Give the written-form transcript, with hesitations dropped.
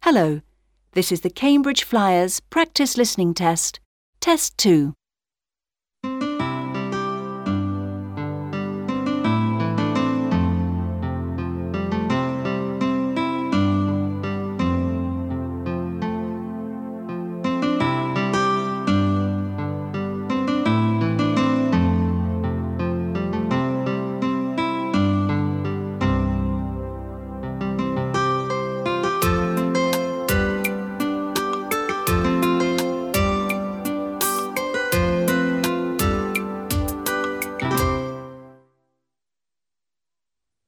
Hello, this is the Cambridge Flyers Practice Listening Test, Test 2.